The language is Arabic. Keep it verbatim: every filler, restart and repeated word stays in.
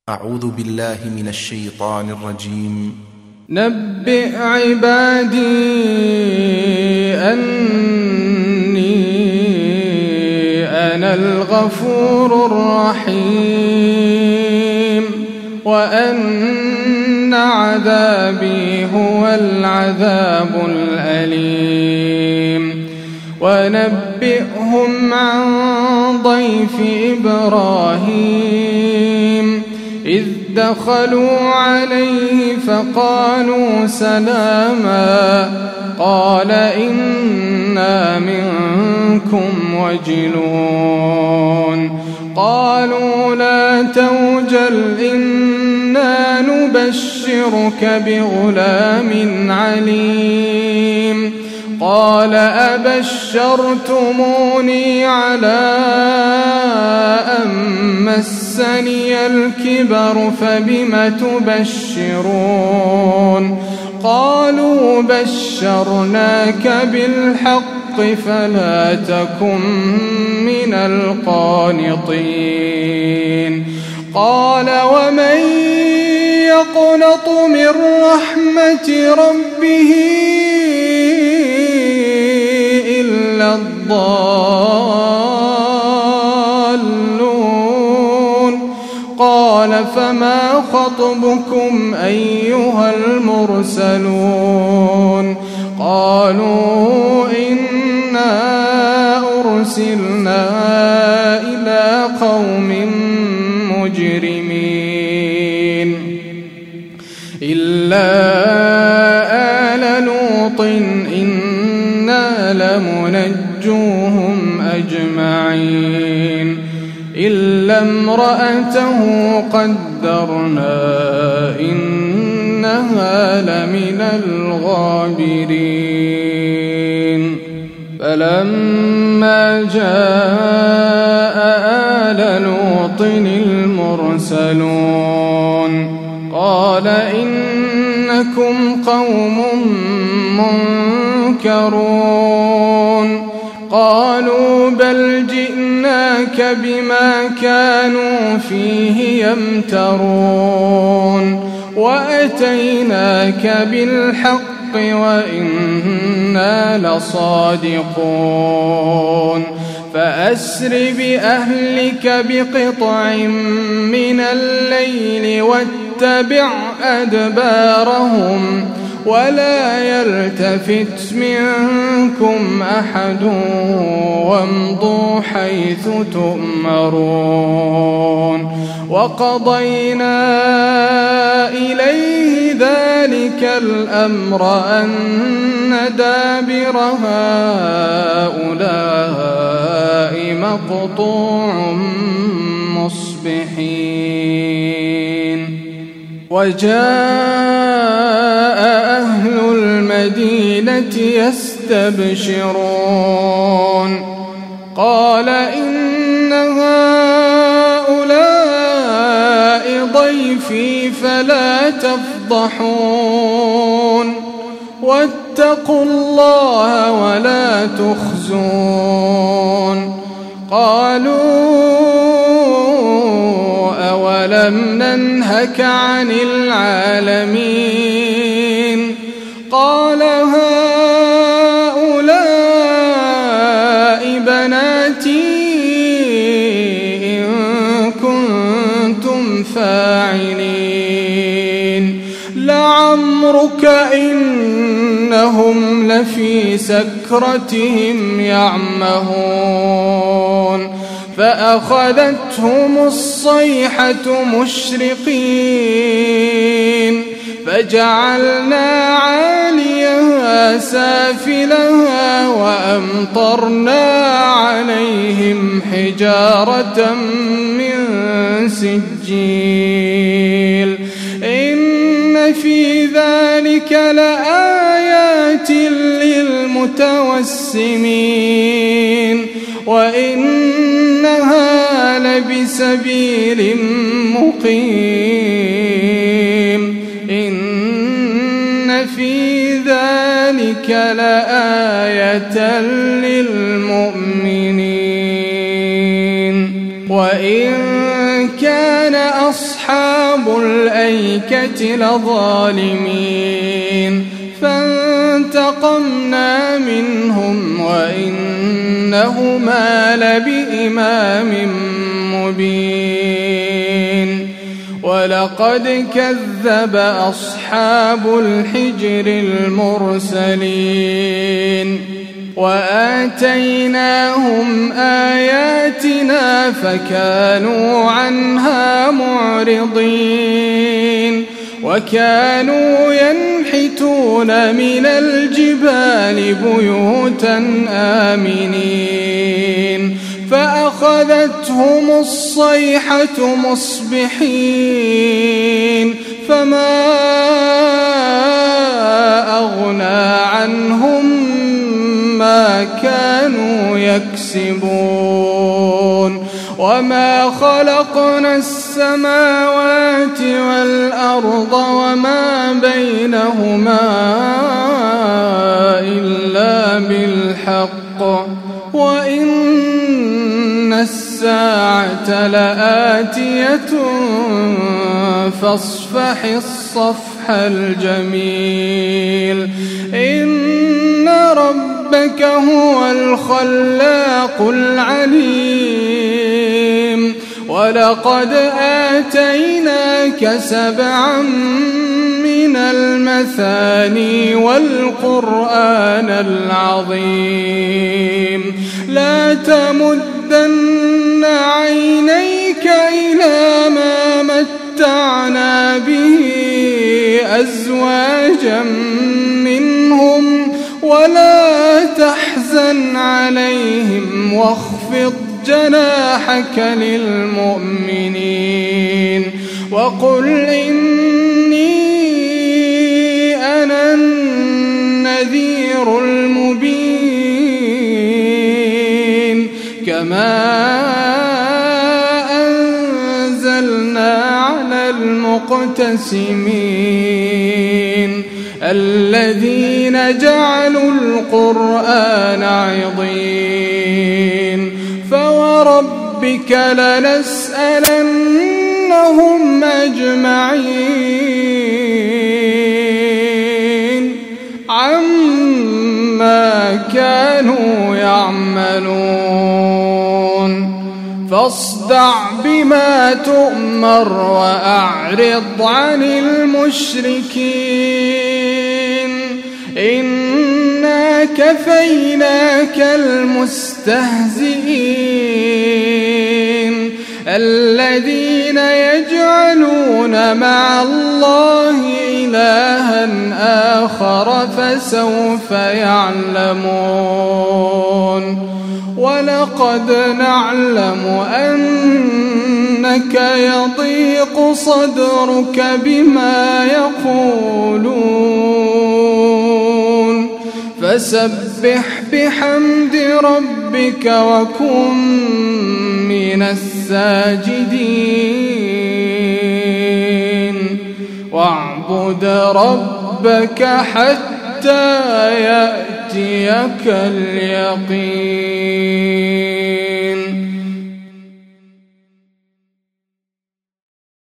أعوذ بالله من الشيطان الرجيم. نبئ عبادي أني أنا الغفور الرحيم وأن عذابي هو العذاب الأليم. ونبئهم عن ضيف إبراهيم إذ دخلوا عليه فقالوا سلاما قال إنا منكم وجلون. قالوا لا توجل إنا نبشرك بغلام عليم. قال أبشرتموني على أن مسني الكبر فبم تبشرون. قالوا بشرناك بالحق فلا تكن من القانطين. قال ومن يقنط من رحمة ربه إلا الضالون. قال فما خطبكم أيها المرسلون؟ قالوا إنا أرسلنا إلى قوم مجرمين إلا آل لوط إنا لمنجوهم أجمعين إلا امرأته قدرنا إنها لمن الغابرين. فلما جاء آل لوط المرسلون قال إنكم قوم منكرون. قالوا بل جئناك بما كانوا فيه يمترون وأتيناك بالحق وإنا لصادقون. فأسر بأهلك بقطع من الليل واتبع أدبارهم ولا يلتفت منكم أحد وامضوا حيث تؤمرون. وقضينا إليه ذلك الأمر أن دابر هؤلاء مقطوع مصبحين. وجاء أهل المدينة يستبشرون قال إن هؤلاء ضيفي فلا تفضحون واتقوا الله ولا تخزون. قالوا أولم ننهك عن العالمين؟ قال هؤلاء بناتي إن كنتم فاعلين. لعمرك إنهم لفي سكرتهم يعمهون. فأخذتهم الصيحة مشرقين فجعلنا عاليها سافلها وأمطرنا عليهم حجارة من سجيل. إن في ذلك لآيات للمتوسمين وإنها لبسبيل مقيم. إن في ذلك لآية للمؤمنين. وإن كان أصحاب أصحاب الأيكة لظالمين فانتقمنا منهم وإنهما لبإمام مبين ولقد كذب أصحاب الحجر المرسلين وآتيناهم آياتنا فكانوا عنها معرضين وكانوا ينحتون من الجبال بيوتا آمنين فأخذتهم الصيحة مصبحين فما أغنى عنهم ما كانوا يكسبون وما خلقنا السماوات والأرض وما بينهما إلا بالحق وإن الساعة لآتية فاصفح الصفح الجميل إن ربك هو الخلاق العليم ولقد آتيناك سبعا من المثاني والقرآن العظيم لا تمدن عينيك إلى ما متعنا به أزواجا منهم ولا تحزن عليهم واخفض جناحك للمؤمنين وقل إني أنا النذير المبين كما أنزلنا على المقتسمين الذين جعلوا القرآن عضين فوربك لنسألنهم أجمعين عما كانوا يعملون فاصدع بما تؤمر وأعرض عن المشركين إنا كفيناك المستهزئين الذين يجعلون مع الله إلها آخر فسوف يعلمون ولقد نعلم أنك يضيق صدرك بما يقولون فسبح بحمد ربك وكن من الساجدين واعبد ربك حتى يأتيك اليقين.